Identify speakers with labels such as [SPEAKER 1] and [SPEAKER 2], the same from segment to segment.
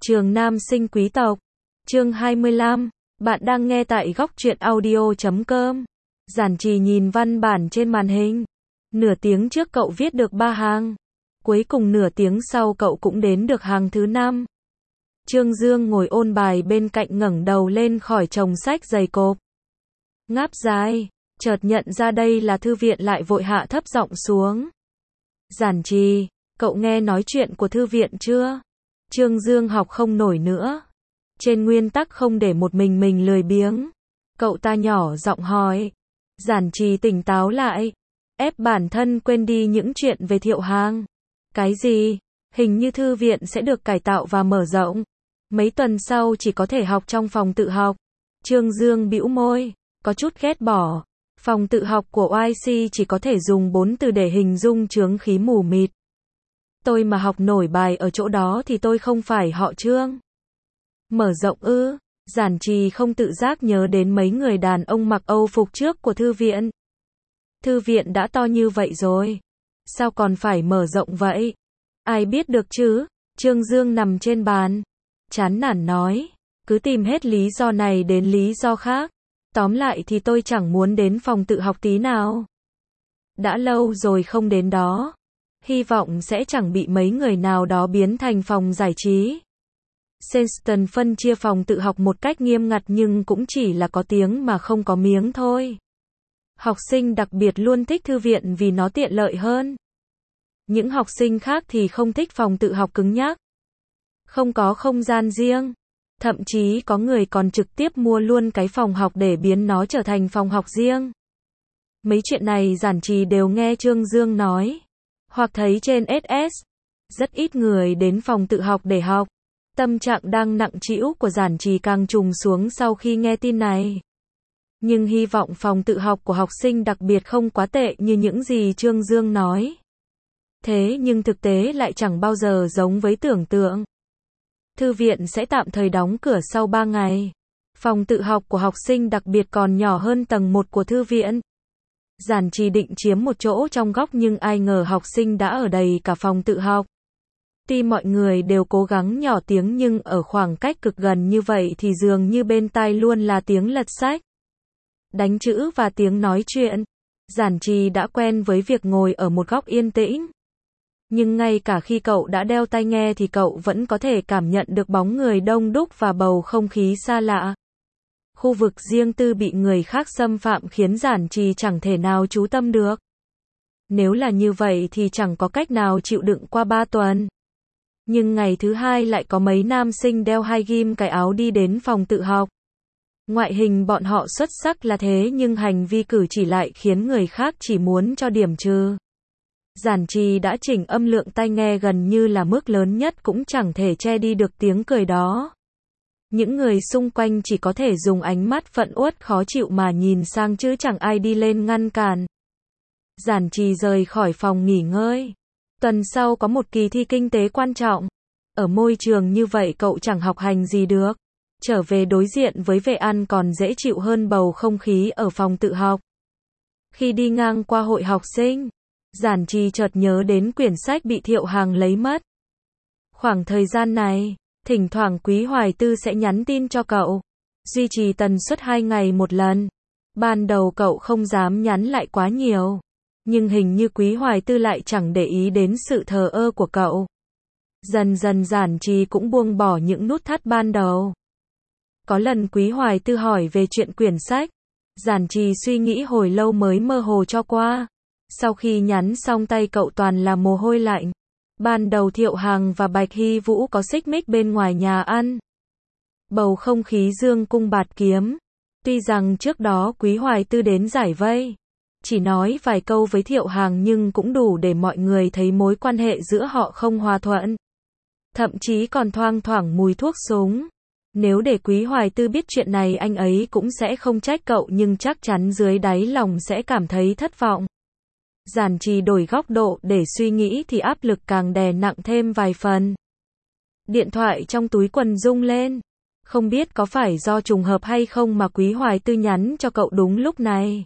[SPEAKER 1] Trường nam sinh quý tộc. Chương 25. Bạn đang nghe tại góc truyện audio.com. Giản Trì nhìn văn bản trên màn hình. Nửa tiếng trước cậu viết được 3 hàng. Cuối cùng nửa tiếng sau cậu cũng đến được hàng thứ 5. Trương Dương ngồi ôn bài bên cạnh ngẩng đầu lên khỏi chồng sách dày cộp. Ngáp dài, chợt nhận ra đây là thư viện lại vội hạ thấp giọng xuống. Giản Trì, cậu nghe nói chuyện của thư viện chưa? Trương Dương học không nổi nữa. Trên nguyên tắc không để một mình lười biếng. Cậu ta nhỏ giọng hỏi. Giản Trì tỉnh táo lại. Ép bản thân quên đi những chuyện về Thiệu Hàng. Cái gì? Hình như thư viện sẽ được cải tạo và mở rộng. Mấy tuần sau chỉ có thể học trong phòng tự học. Trương Dương bĩu môi, có chút ghét bỏ. Phòng tự học của YC chỉ có thể dùng 4 từ để hình dung chướng khí mù mịt. Tôi mà học nổi bài ở chỗ đó thì tôi không phải họ Trương. Mở rộng ư? Giản Trì không tự giác nhớ đến mấy người đàn ông mặc Âu phục trước của thư viện. Thư viện đã to như vậy rồi. Sao còn phải mở rộng vậy? Ai biết được chứ? Trương Dương nằm trên bàn. Chán nản nói. Cứ tìm hết lý do này đến lý do khác. Tóm lại thì tôi chẳng muốn đến phòng tự học tí nào. Đã lâu rồi không đến đó. Hy vọng sẽ chẳng bị mấy người nào đó biến thành phòng giải trí. Sexton phân chia phòng tự học một cách nghiêm ngặt nhưng cũng chỉ là có tiếng mà không có miếng thôi. Học sinh đặc biệt luôn thích thư viện vì nó tiện lợi hơn. Những học sinh khác thì không thích phòng tự học cứng nhắc. Không có không gian riêng. Thậm chí có người còn trực tiếp mua luôn cái phòng học để biến nó trở thành phòng học riêng. Mấy chuyện này Giản Trì đều nghe Trương Dương nói. Hoặc thấy trên SS. Rất ít người đến phòng tự học để học. Tâm trạng đang nặng trĩu của Giản Trì càng trùng xuống sau khi nghe tin này. Nhưng hy vọng phòng tự học của học sinh đặc biệt không quá tệ như những gì Trương Dương nói. Thế nhưng thực tế lại chẳng bao giờ giống với tưởng tượng. Thư viện sẽ tạm thời đóng cửa sau 3 ngày. Phòng tự học của học sinh đặc biệt còn nhỏ hơn tầng 1 của thư viện. Giản Trì định chiếm một chỗ trong góc nhưng ai ngờ học sinh đã ở đầy cả phòng tự học. Tuy mọi người đều cố gắng nhỏ tiếng nhưng ở khoảng cách cực gần như vậy thì dường như bên tai luôn là tiếng lật sách, đánh chữ và tiếng nói chuyện. Giản Trì đã quen với việc ngồi ở một góc yên tĩnh. Nhưng ngay cả khi cậu đã đeo tai nghe thì cậu vẫn có thể cảm nhận được bóng người đông đúc và bầu không khí xa lạ. Khu vực riêng tư bị người khác xâm phạm khiến Giản Trì chẳng thể nào chú tâm được. Nếu là như vậy thì chẳng có cách nào chịu đựng qua 3 tuần. Nhưng ngày thứ 2 lại có mấy nam sinh đeo hai ghim cái áo đi đến phòng tự học. Ngoại hình bọn họ xuất sắc là thế nhưng hành vi cử chỉ lại khiến người khác chỉ muốn cho điểm trừ. Giản Trì đã chỉnh âm lượng tai nghe gần như là mức lớn nhất cũng chẳng thể che đi được tiếng cười đó. Những người xung quanh chỉ có thể dùng ánh mắt phẫn uất khó chịu mà nhìn sang chứ chẳng ai đi lên ngăn cản. Giản Trì rời khỏi phòng nghỉ ngơi. Tuần sau có một kỳ thi kinh tế quan trọng. Ở môi trường như vậy cậu chẳng học hành gì được. Trở về đối diện với vệ ăn còn dễ chịu hơn bầu không khí ở phòng tự học. Khi đi ngang qua hội học sinh, Giản Trì chợt nhớ đến quyển sách bị Thiệu Hàng lấy mất. Khoảng thời gian này, thỉnh thoảng Quý Hoài Tư sẽ nhắn tin cho cậu. Duy trì tần suất 2 ngày một lần. Ban đầu cậu không dám nhắn lại quá nhiều. Nhưng hình như Quý Hoài Tư lại chẳng để ý đến sự thờ ơ của cậu. Dần dần Giản Trì cũng buông bỏ những nút thắt ban đầu. Có lần Quý Hoài Tư hỏi về chuyện quyển sách. Giản Trì suy nghĩ hồi lâu mới mơ hồ cho qua. Sau khi nhắn xong tay cậu toàn là mồ hôi lạnh. Ban đầu Thiệu Hàng và Bạch Hy Vũ có xích mích bên ngoài nhà ăn. Bầu không khí dương cung bạt kiếm. Tuy rằng trước đó Quý Hoài Tư đến giải vây. Chỉ nói vài câu với Thiệu Hàng nhưng cũng đủ để mọi người thấy mối quan hệ giữa họ không hòa thuận. Thậm chí còn thoang thoảng mùi thuốc súng. Nếu để Quý Hoài Tư biết chuyện này anh ấy cũng sẽ không trách cậu nhưng chắc chắn dưới đáy lòng sẽ cảm thấy thất vọng. Giản Trì đổi góc độ để suy nghĩ thì áp lực càng đè nặng thêm vài phần. Điện thoại trong túi quần rung lên. Không biết có phải do trùng hợp hay không mà Quý Hoài Tư nhắn cho cậu đúng lúc này.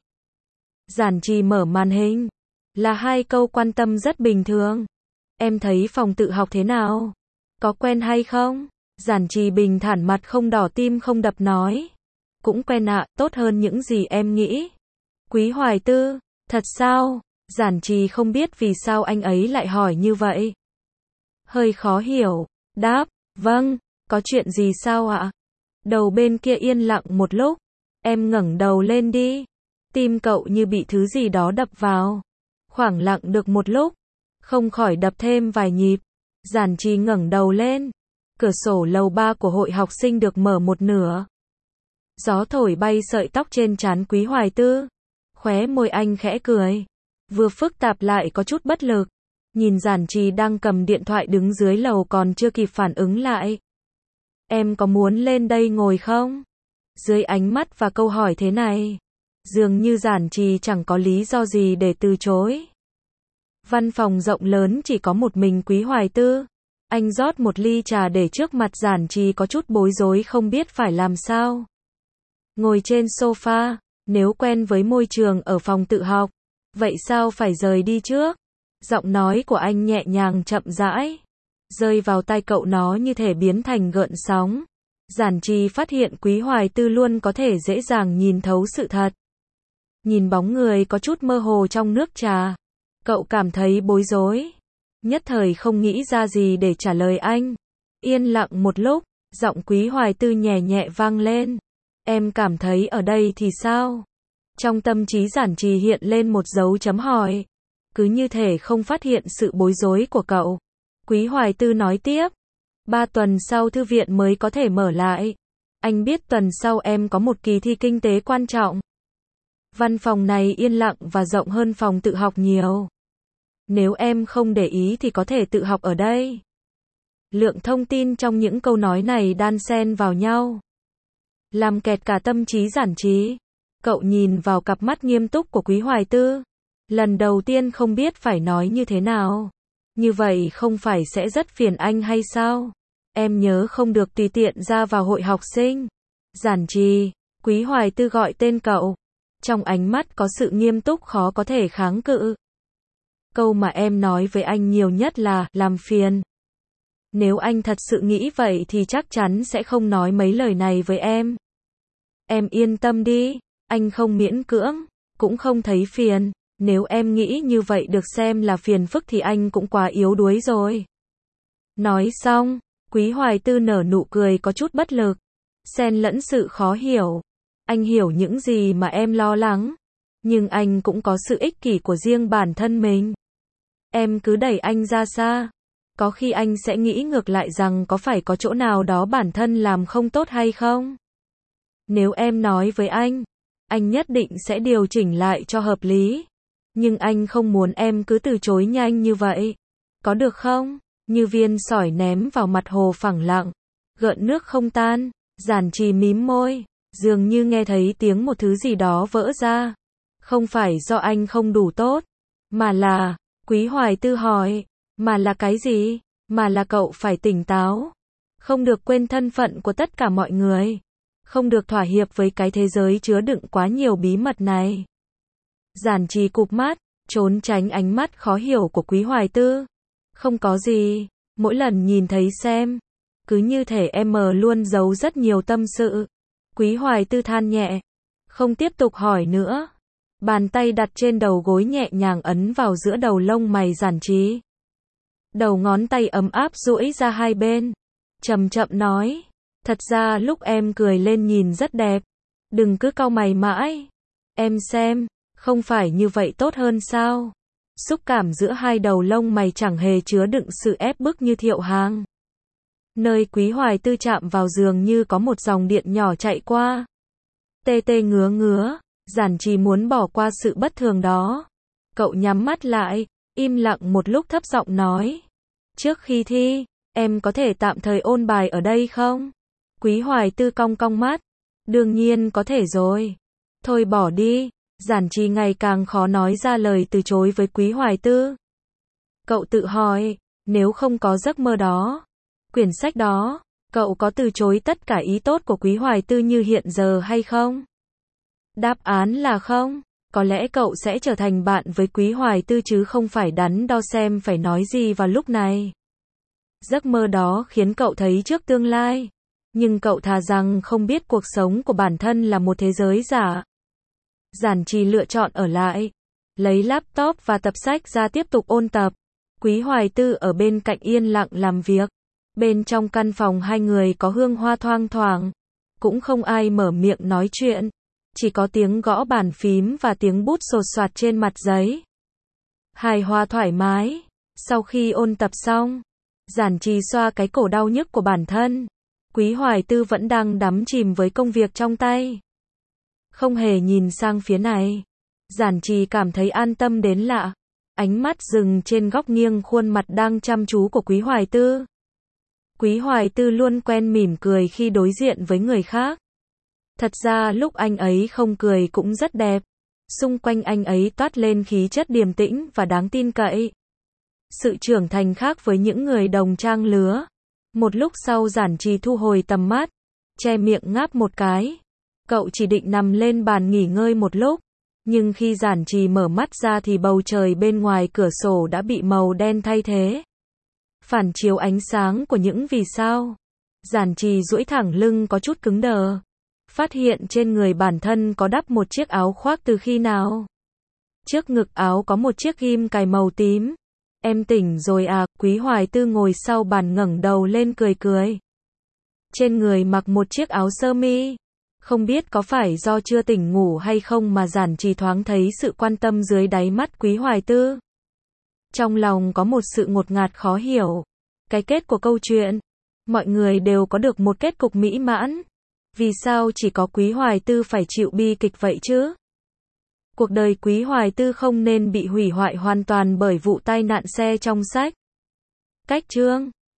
[SPEAKER 1] Giản Trì mở màn hình. Là 2 câu quan tâm rất bình thường. Em thấy phòng tự học thế nào? Có quen hay không? Giản Trì bình thản mặt không đỏ tim không đập nói. Cũng quen ạ, tốt hơn những gì em nghĩ. Quý Hoài Tư, thật sao? Giản Trì không biết vì sao anh ấy lại hỏi như vậy. Hơi khó hiểu, đáp, vâng, có chuyện gì sao ạ? Đầu bên kia yên lặng một lúc, em ngẩng đầu lên đi. Tim cậu như bị thứ gì đó đập vào. Khoảng lặng được một lúc, không khỏi đập thêm vài nhịp. Giản Trì ngẩng đầu lên. Cửa sổ lầu 3 của hội học sinh được mở một nửa. Gió thổi bay sợi tóc trên trán Quý Hoài Tư. Khóe môi anh khẽ cười. Vừa phức tạp lại có chút bất lực. Nhìn Giản Trì đang cầm điện thoại đứng dưới lầu còn chưa kịp phản ứng lại. Em có muốn lên đây ngồi không? Dưới ánh mắt và câu hỏi thế này, dường như Giản Trì chẳng có lý do gì để từ chối. Văn phòng rộng lớn chỉ có một mình Quý Hoài Tư. Anh rót một ly trà để trước mặt Giản Trì có chút bối rối không biết phải làm sao. Ngồi trên sofa, nếu quen với môi trường ở phòng tự học, vậy sao phải rời đi trước? Giọng nói của anh nhẹ nhàng chậm rãi, rơi vào tai cậu nó như thể biến thành gợn sóng. Giản Trì phát hiện Quý Hoài Tư luôn có thể dễ dàng nhìn thấu sự thật. Nhìn bóng người có chút mơ hồ trong nước trà, cậu cảm thấy bối rối. Nhất thời không nghĩ ra gì để trả lời anh. Yên lặng một lúc, giọng Quý Hoài Tư nhẹ nhẹ vang lên. Em cảm thấy ở đây thì sao? Trong tâm trí Giản Trì hiện lên một dấu chấm hỏi. Cứ như thể không phát hiện sự bối rối của cậu. Quý Hoài Tư nói tiếp. 3 tuần sau thư viện mới có thể mở lại. Anh biết tuần sau em có một kỳ thi kinh tế quan trọng. Văn phòng này yên lặng và rộng hơn phòng tự học nhiều. Nếu em không để ý thì có thể tự học ở đây. Lượng thông tin trong những câu nói này đan xen vào nhau, làm kẹt cả tâm trí Giản Trì. Cậu nhìn vào cặp mắt nghiêm túc của Quý Hoài Tư. Lần đầu tiên không biết phải nói như thế nào. Như vậy không phải sẽ rất phiền anh hay sao? Em nhớ không được tùy tiện ra vào hội học sinh. Giản Trì, Quý Hoài Tư gọi tên cậu. Trong ánh mắt có sự nghiêm túc khó có thể kháng cự. Câu mà em nói với anh nhiều nhất là làm phiền. Nếu anh thật sự nghĩ vậy thì chắc chắn sẽ không nói mấy lời này với em. Em yên tâm đi, anh không miễn cưỡng, cũng không thấy phiền. Nếu em nghĩ như vậy được xem là phiền phức thì anh cũng quá yếu đuối rồi. Nói xong, Quý Hoài Tư nở nụ cười có chút bất lực, xen lẫn sự khó hiểu. Anh hiểu những gì mà em lo lắng, nhưng anh cũng có sự ích kỷ của riêng bản thân mình. Em cứ đẩy anh ra xa, có khi anh sẽ nghĩ ngược lại rằng có phải có chỗ nào đó bản thân làm không tốt hay không? Nếu em nói với anh nhất định sẽ điều chỉnh lại cho hợp lý. Nhưng anh không muốn em cứ từ chối nhanh như vậy. Có được không? Như viên sỏi ném vào mặt hồ phẳng lặng, gợn nước không tan. Giản Trì mím môi, dường như nghe thấy tiếng một thứ gì đó vỡ ra. Không phải do anh không đủ tốt, mà là, Quý Hoài Tư hỏi, mà là cái gì? Mà là cậu phải tỉnh táo. Không được quên thân phận của tất cả mọi người. Không được thỏa hiệp với cái thế giới chứa đựng quá nhiều bí mật này. Giản Trì cụp mắt, trốn tránh ánh mắt khó hiểu của Quý Hoài Tư. Không có gì, mỗi lần nhìn thấy xem, cứ như thể em luôn giấu rất nhiều tâm sự. Quý Hoài Tư than nhẹ, không tiếp tục hỏi nữa. Bàn tay đặt trên đầu gối nhẹ nhàng ấn vào giữa đầu lông mày Giản Trì. Đầu ngón tay ấm áp duỗi ra hai bên. Chậm chậm nói, thật ra lúc em cười lên nhìn rất đẹp. Đừng cứ cau mày mãi. Em xem, không phải như vậy tốt hơn sao? Xúc cảm giữa hai đầu lông mày chẳng hề chứa đựng sự ép bức như Thiệu Hàng. Nơi Quý Hoài Tư chạm vào dường như có một dòng điện nhỏ chạy qua. Tê tê ngứa ngứa, Giản Trì muốn bỏ qua sự bất thường đó. Cậu nhắm mắt lại, im lặng một lúc thấp giọng nói. Trước khi thi, em có thể tạm thời ôn bài ở đây không? Quý Hoài Tư cong cong mắt. Đương nhiên có thể rồi. Thôi bỏ đi. Giản Trì ngày càng khó nói ra lời từ chối với Quý Hoài Tư. Cậu tự hỏi, nếu không có giấc mơ đó, quyển sách đó, cậu có từ chối tất cả ý tốt của Quý Hoài Tư như hiện giờ hay không? Đáp án là không. Có lẽ cậu sẽ trở thành bạn với Quý Hoài Tư chứ không phải đắn đo xem phải nói gì vào lúc này. Giấc mơ đó khiến cậu thấy trước tương lai. Nhưng cậu thà rằng không biết cuộc sống của bản thân là một thế giới giả. Giản Trì lựa chọn ở lại, lấy laptop và tập sách ra tiếp tục ôn tập. Quý Hoài Tư ở bên cạnh yên lặng làm việc. Bên trong căn phòng hai người có hương hoa thoang thoảng. Cũng không ai mở miệng nói chuyện. Chỉ có tiếng gõ bàn phím và tiếng bút sột soạt trên mặt giấy. Hài hòa thoải mái. Sau khi ôn tập xong, Giản Trì xoa cái cổ đau nhức của bản thân. Quý Hoài Tư vẫn đang đắm chìm với công việc trong tay. Không hề nhìn sang phía này. Giản Trì cảm thấy an tâm đến lạ. Ánh mắt dừng trên góc nghiêng khuôn mặt đang chăm chú của Quý Hoài Tư. Quý Hoài Tư luôn quen mỉm cười khi đối diện với người khác. Thật ra lúc anh ấy không cười cũng rất đẹp. Xung quanh anh ấy toát lên khí chất điềm tĩnh và đáng tin cậy. Sự trưởng thành khác với những người đồng trang lứa. Một lúc sau Giản Trì thu hồi tầm mắt, che miệng ngáp một cái. Cậu chỉ định nằm lên bàn nghỉ ngơi một lúc. Nhưng khi Giản Trì mở mắt ra thì bầu trời bên ngoài cửa sổ đã bị màu đen thay thế. Phản chiếu ánh sáng của những vì sao. Giản Trì duỗi thẳng lưng có chút cứng đờ. Phát hiện trên người bản thân có đắp một chiếc áo khoác từ khi nào. Trước ngực áo có một chiếc ghim cài màu tím. Em tỉnh rồi à? Quý Hoài Tư ngồi sau bàn ngẩng đầu lên cười cười. Trên người mặc một chiếc áo sơ mi. Không biết có phải do chưa tỉnh ngủ hay không mà Giản Trì thoáng thấy sự quan tâm dưới đáy mắt Quý Hoài Tư. Trong lòng có một sự ngột ngạt khó hiểu. Cái kết của câu chuyện. Mọi người đều có được một kết cục mỹ mãn. Vì sao chỉ có Quý Hoài Tư phải chịu bi kịch vậy chứ? Cuộc đời Quý Hoài Tư không nên bị hủy hoại hoàn toàn bởi vụ tai nạn xe trong sách. Cách chương